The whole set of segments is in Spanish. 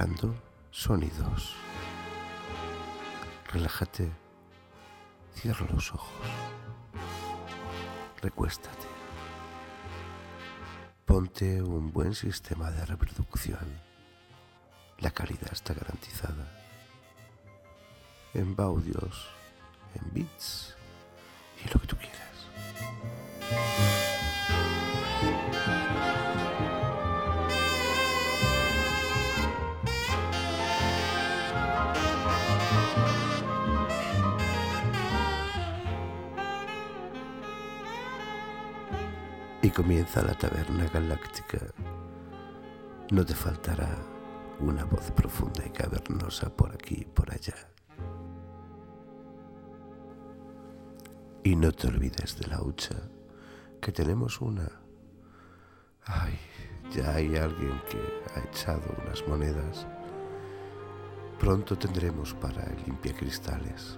buscando sonidos. Relájate, cierra los ojos, recuéstate, ponte un buen sistema de reproducción. La calidad está garantizada. En audios, en beats y lo que tú quieras. Y comienza la taberna galáctica. No te faltará una voz profunda y cavernosa por aquí y por allá. Y no te olvides de la hucha, que tenemos una. Ay, ya hay alguien que ha echado unas monedas. Pronto tendremos para el limpiacristales.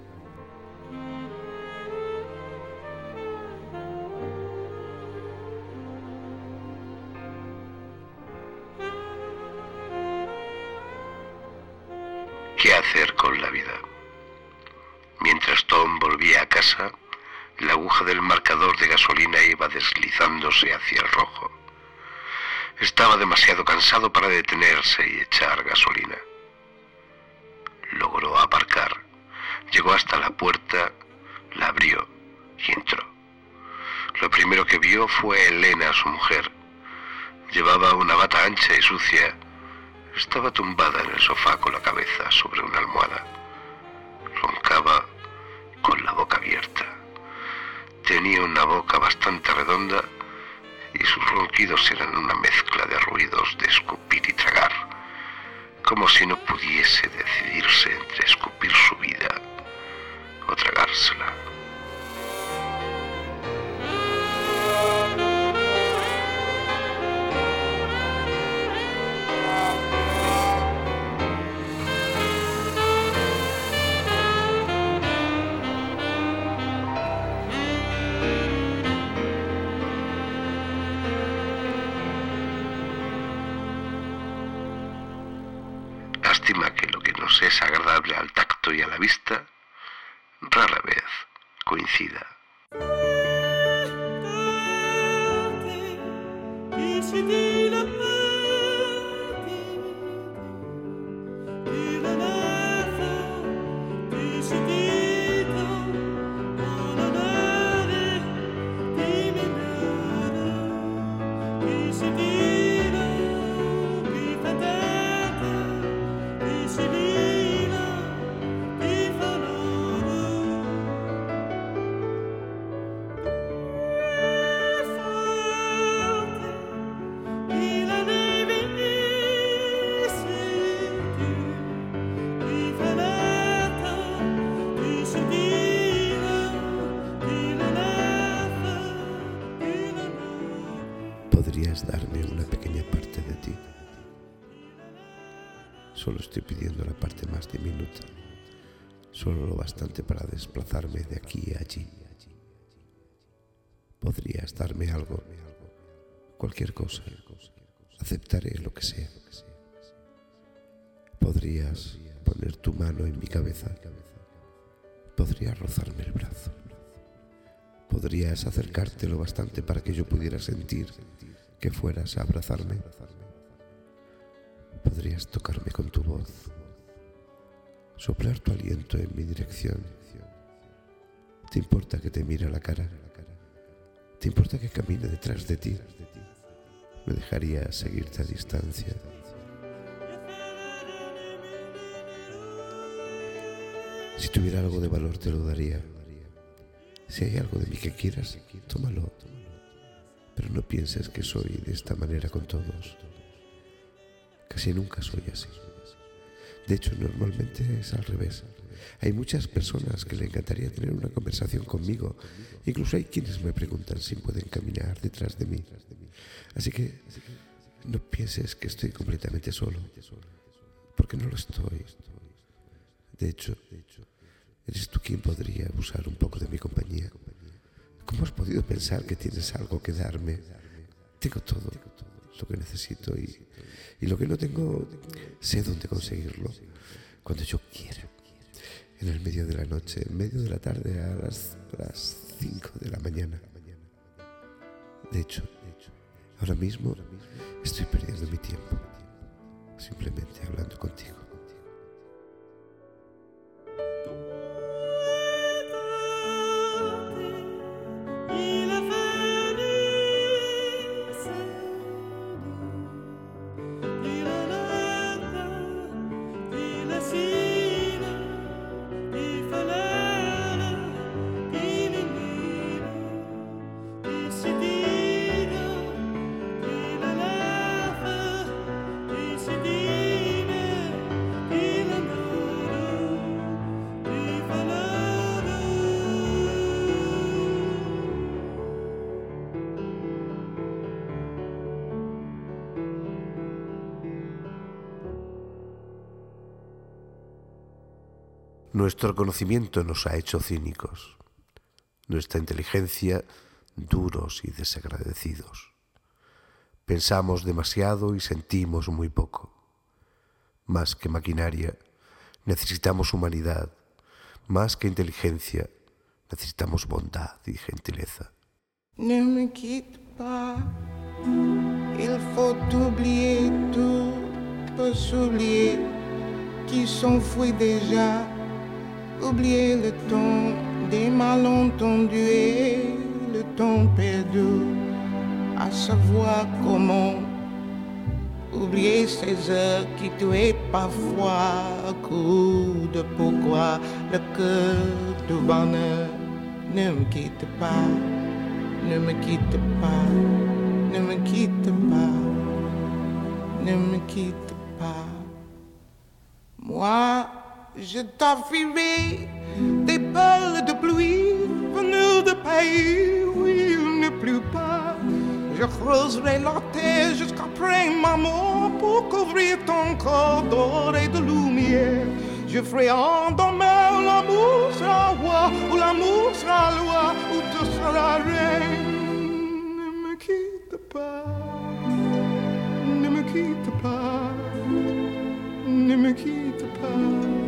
¿Qué hacer con la vida? Mientras Tom volvía a casa, la aguja del marcador de gasolina iba deslizándose hacia el rojo. Estaba demasiado cansado para detenerse y echar gasolina. Logró aparcar, llegó hasta la puerta, la abrió y entró. Lo primero que vio fue a Elena, su mujer. Llevaba una bata ancha y sucia. Estaba tumbada en el sofá con la cabeza sobre una almohada. Roncaba con la boca abierta. Tenía una boca bastante redonda y sus ronquidos eran una mezcla de ruidos de escupir y tragar, como si no pudiese decidirse entre escupir su vida o tragársela. Lástima que lo que nos es agradable al tacto y a la vista, rara vez coincida. ¿Podrías darme una pequeña parte de ti? Solo estoy pidiendo la parte más diminuta, solo lo bastante para desplazarme de aquí a allí. ¿Podrías darme algo? Cualquier cosa. Aceptaré lo que sea. ¿Podrías poner tu mano en mi cabeza? ¿Podrías rozarme el brazo? ¿Podrías acercarte lo bastante para que yo pudiera sentir que fueras a abrazarme? ¿Podrías tocarme con tu voz? ¿Soplar tu aliento en mi dirección? ¿Te importa que te mire a la cara? ¿Te importa que camine detrás de ti? ¿Me dejarías seguirte a distancia? Si tuviera algo de valor te lo daría. Si hay algo de mí que quieras, tómalo. Pero no pienses que soy de esta manera con todos. Casi nunca soy así. De hecho, normalmente es al revés. Hay muchas personas que le encantaría tener una conversación conmigo. Incluso hay quienes me preguntan si pueden caminar detrás de mí. Así que no pienses que estoy completamente solo, porque no lo estoy. De hecho, eres tú quien podría abusar un poco de mi compañía. ¿Cómo has podido pensar que tienes algo que darme? Tengo todo. lo que necesito y lo que no tengo, sé dónde conseguirlo, cuando yo quiera, en el medio de la noche, en medio de la tarde, a las 5 de la mañana. De hecho, ahora mismo estoy perdiendo mi tiempo, simplemente hablando contigo. Nuestro conocimiento nos ha hecho cínicos, nuestra inteligencia duros y desagradecidos. Pensamos demasiado y sentimos muy poco. Más que maquinaria, necesitamos humanidad. Más que inteligencia, necesitamos bondad y gentileza. Ne me quitte pas, il faut oublier tout, peut s'oublier, qui s'enfuit déjà. Oublier le temps des malentendus et le temps perdu, à savoir comment oublier ces heures qui tuaient parfois à coup de pourquoi le cœur du bonheur. Ne me quitte pas, ne me quitte pas, ne me quitte pas, ne me quitte pas. Moi, je t'offrirai des perles de pluie venues de pays où il ne pleut pas. Je creuserai la terre jusqu'après ma mort pour couvrir ton corps d'or et de lumière. Je ferai en demain où l'amour sera roi, où l'amour sera loi, où tu seras reine. Ne me quitte pas, ne me quitte pas, ne me quitte pas.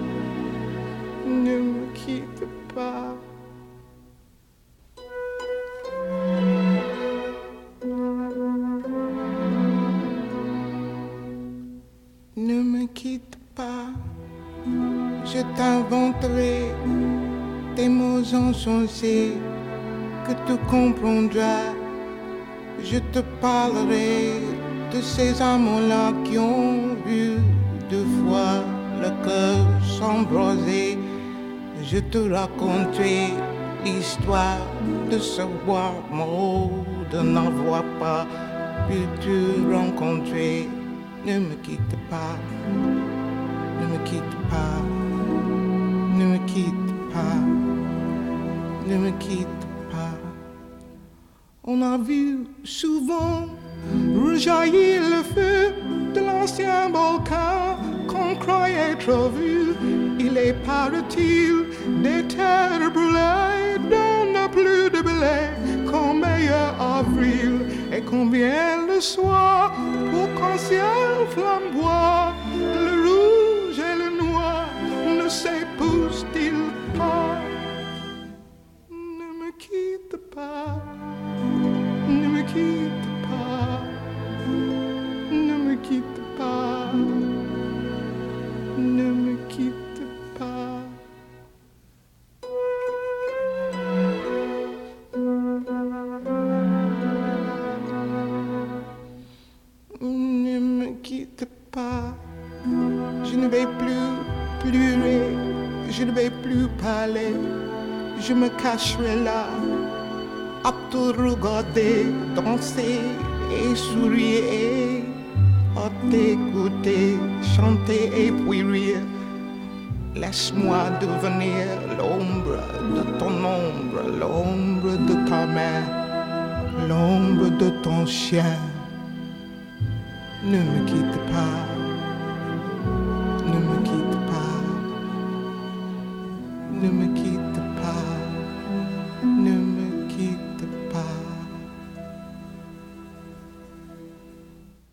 Ne me quitte pas. Ne me quitte pas. Je t'inventerai des mots insensés que tu comprendras. Je te parlerai de ces amants-là qui ont vu deux fois le cœur s'embraser. Je te raconterai l'histoire de ce bois mort, de n'avoir pas pu te rencontrer. Ne me quitte pas, ne me quitte pas, ne me quitte pas, ne me quitte pas. On a vu souvent rejaillir le feu de l'ancien volcan qu'on croyait trop vu. Il est, paraît-il, des terres brûlées dont n'a plus de blé qu'en meilleur avril. Et combien le soir pour qu'un ciel flamboie, le rouge et le noir ne s'épousent-ils pas? Ne me quitte pas, ne me quitte pas, ne me quitte pas, ne me quitte pas. Ne me quitte pas, je ne vais plus pleurer, je ne vais plus parler, je me cacherai là, à te regarder, danser et sourire, à t'écouter, chanter et puis rire. Laisse-moi devenir l'ombre de ton ombre, l'ombre de ta main, l'ombre de ton chien. Ne me quitte pas.